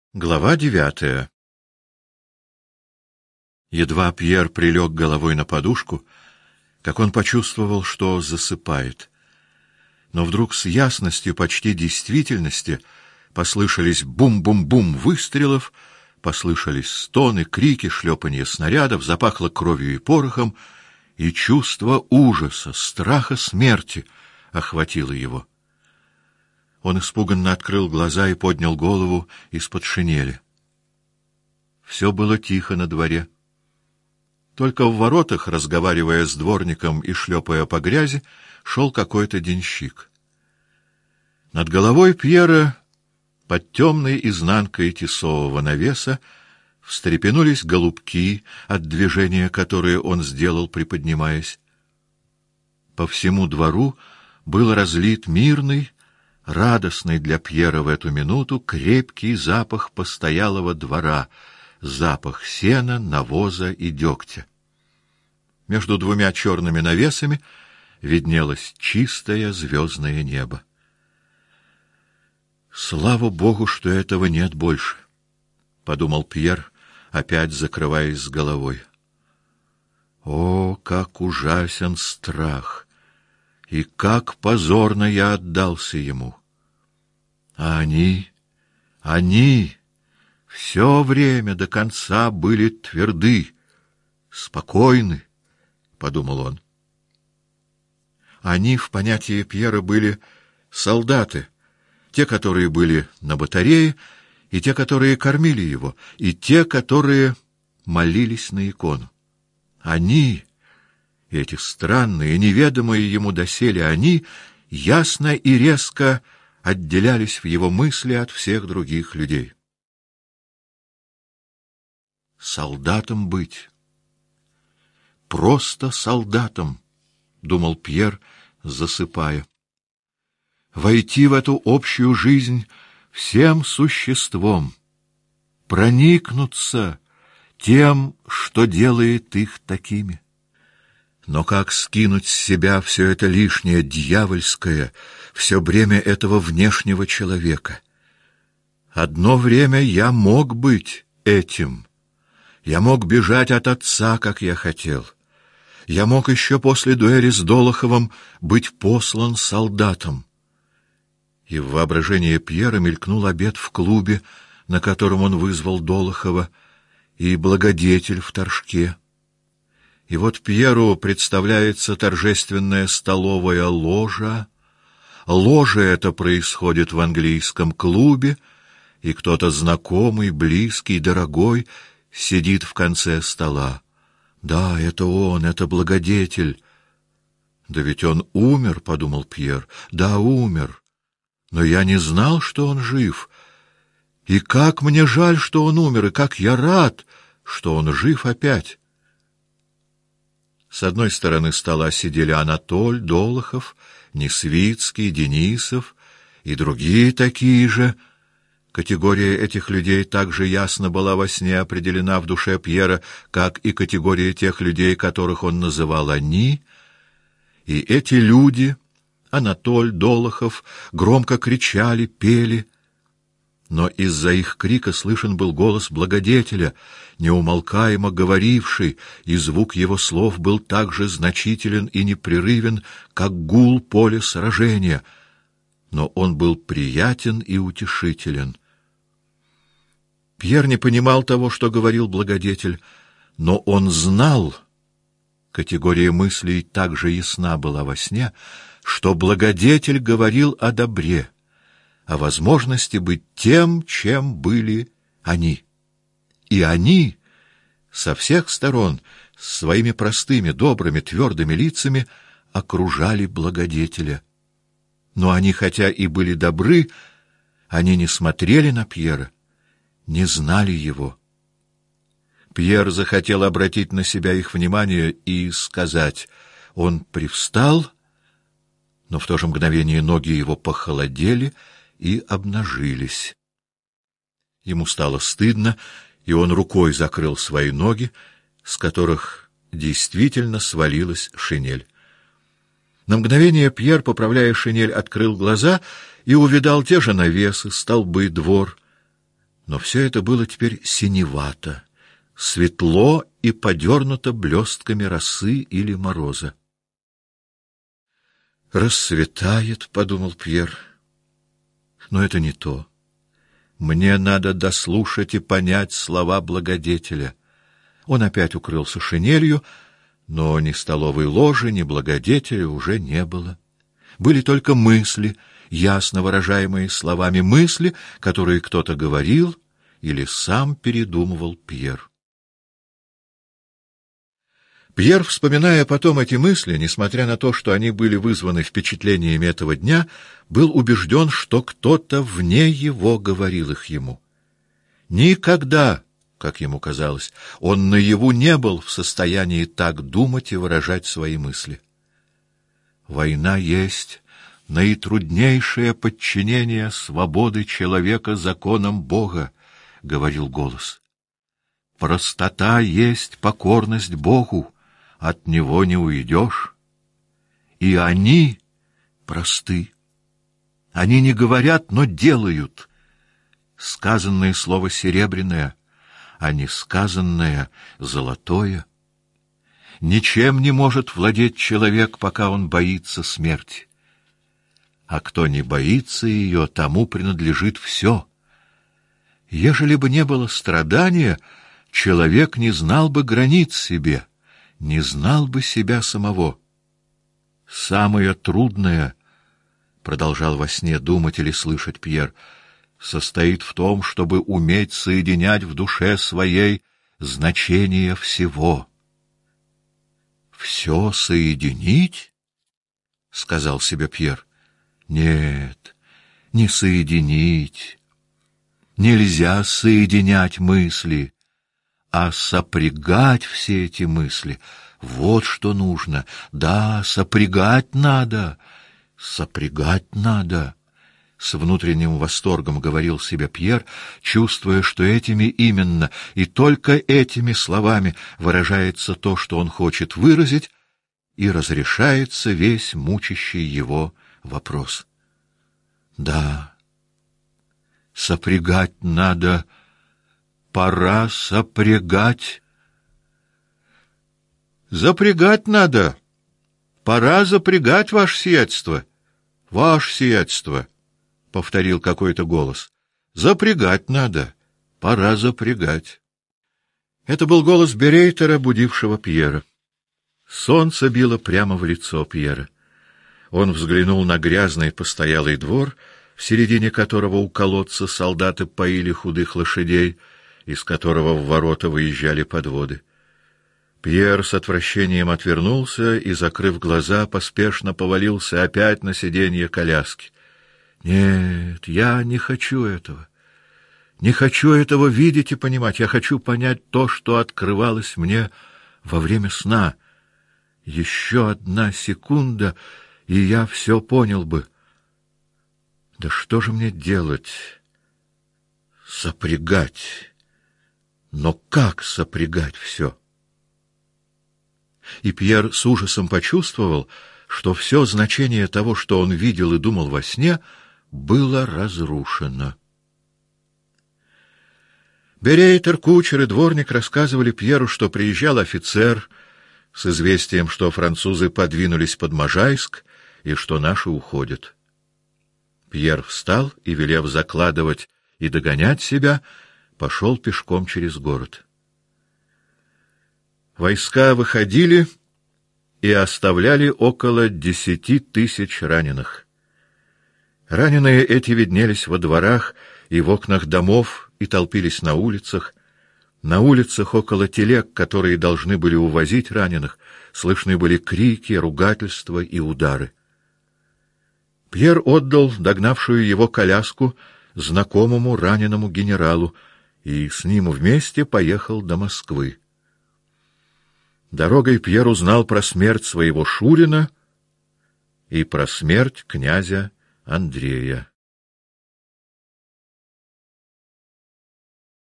Глава 9. Едва Пьер прилег головой на подушку, как он почувствовал, что засыпает. Но вдруг с ясностью почти действительности послышались бум-бум-бум выстрелов, послышались стоны, крики, шлепанье снарядов, запахло кровью и порохом, и чувство ужаса, страха смерти охватило его. Он испуганно открыл глаза и поднял голову из-под шинели. Все было тихо на дворе. Только в воротах, разговаривая с дворником и шлепая по грязи, шел какой-то денщик. Над головой Пьера, под темной изнанкой тесового навеса, встрепенулись голубки от движения, которое он сделал, приподнимаясь. По всему двору был разлит мирный, радостный для Пьера в эту минуту крепкий запах постоялого двора, запах сена, навоза и дегтя. Между двумя черными навесами виднелось чистое звездное небо. «Слава Богу, что этого нет больше», — подумал Пьер, опять закрываясь с головой. «О, как ужасен страх! И как позорно я отдался ему! А они все время до конца были тверды, спокойны», — подумал он. Они, в понятии Пьера, были солдаты, те, которые были на батарее, и те, которые кормили его, и те, которые молились на икону. Они, эти странные, неведомые ему доселе они, ясно и резко отделялись в его мысли от всех других людей. Солдатом быть, просто солдатом, — думал Пьер, засыпая. Войти в эту общую жизнь всем существом, проникнуться тем, что делает их такими. Но как скинуть с себя все это лишнее, дьявольское, все бремя этого внешнего человека? Одно время я мог быть этим. Я мог бежать от отца, как я хотел. Я мог еще после дуэли с Долоховым быть послан солдатом. И в воображении Пьера мелькнул обед в клубе, на котором он вызвал Долохова, и благодетель в Торжке. И вот Пьеру представляется торжественная столовая ложа. Ложа эта происходит в английском клубе, и кто-то знакомый, близкий, дорогой сидит в конце стола. Да, это он, это благодетель. Да ведь он умер, — подумал Пьер. Да, умер. Но я не знал, что он жив. И как мне жаль, что он умер, и как я рад, что он жив опять. С одной стороны стола сидели Анатоль, Долохов, Несвицкий, Денисов и другие такие же. Категория этих людей так же ясно была во сне определена в душе Пьера, как и категория тех людей, которых он называл «они». И эти люди, Анатоль, Долохов, громко кричали, пели. Но из-за их крика слышен был голос благодетеля, неумолкаемо говоривший, и звук его слов был так же значителен и непрерывен, как гул поля сражения, но он был приятен и утешителен. Пьер не понимал того, что говорил благодетель, но он знал, категория мыслей так же ясна была во сне, что благодетель говорил о добре, о возможности быть тем, чем были они. И они со всех сторон, с своими простыми, добрыми, твердыми лицами окружали благодетеля. Но они, хотя и были добры, они не смотрели на Пьера, не знали его. Пьер захотел обратить на себя их внимание и сказать. Он привстал, но в то же мгновение ноги его похолодели и обнажились. Ему стало стыдно, и он рукой закрыл свои ноги, с которых действительно свалилась шинель. На мгновение Пьер, поправляя шинель, открыл глаза и увидал те же навесы, столбы, двор. но все это было теперь синевато, светло и подернуто блестками росы или мороза. «Рассветает», — подумал Пьер, — «но это не то. Мне надо дослушать и понять слова благодетеля». Он опять укрылся шинелью, но ни столовой ложи, ни благодетеля уже не было. Были только мысли, ясно выражаемые словами, мысли, которые кто-то говорил или сам передумывал Пьер. Пьер, вспоминая потом эти мысли, несмотря на то, что они были вызваны впечатлениями этого дня, был убежден, что кто-то вне его говорил их ему. Никогда, как ему казалось, он наяву не был в состоянии так думать и выражать свои мысли. Война есть наитруднейшее подчинение свободы человека законам Бога, — говорил голос. Простота есть покорность Богу, от него не уйдешь. И они просты. Они не говорят, но делают. Сказанное слово серебряное, а не сказанное золотое. Ничем не может владеть человек, пока он боится смерти. А кто не боится ее, тому принадлежит все. Ежели бы не было страдания, человек не знал бы границ себе, не знал бы себя самого. Самое трудное, — продолжал во сне думать или слышать Пьер, — состоит в том, чтобы уметь соединять в душе своей значение всего. «Все соединить?» — сказал себе Пьер. «Нет, не соединить. Нельзя соединять мысли, а сопрягать все эти мысли. Вот что нужно. Да, сопрягать надо. Сопрягать надо». С внутренним восторгом говорил себе Пьер, чувствуя, что этими именно и только этими словами выражается то, что он хочет выразить, и разрешается весь мучащий его вопрос. Да, сопрягать надо, пора сопрягать. Запрягать надо, пора запрягать, ваше сиятельство, ваше сиятельство. — повторил какой-то голос. — Запрягать надо. Пора запрягать. Это был голос Берейтера, будившего Пьера. Солнце било прямо в лицо Пьера. Он взглянул на грязный постоялый двор, в середине которого у колодца солдаты поили худых лошадей, из которого в ворота выезжали подводы. Пьер с отвращением отвернулся и, закрыв глаза, поспешно повалился опять на сиденье коляски. Нет, я не хочу этого. Не хочу этого видеть и понимать. Я хочу понять то, что открывалось мне во время сна. Еще одна секунда, и я все понял бы. Да что же мне делать? Сопрягать. Но как сопрягать все? И Пьер с ужасом почувствовал, что все значение того, что он видел и думал во сне, было разрушено. Берейтер, кучер и дворник рассказывали Пьеру, что приезжал офицер с известием, что французы подвинулись под Можайск и что наши уходят. Пьер встал и, велев закладывать и догонять себя, пошел пешком через город. Войска выходили и оставляли около 10 тысяч раненых. Раненые эти виднелись во дворах и в окнах домов и толпились на улицах. На улицах около телег, которые должны были увозить раненых, слышны были крики, ругательства и удары. Пьер отдал догнавшую его коляску знакомому раненому генералу и с ним вместе поехал до Москвы. Дорогой Пьер узнал про смерть своего шурина и про смерть князя Андрея.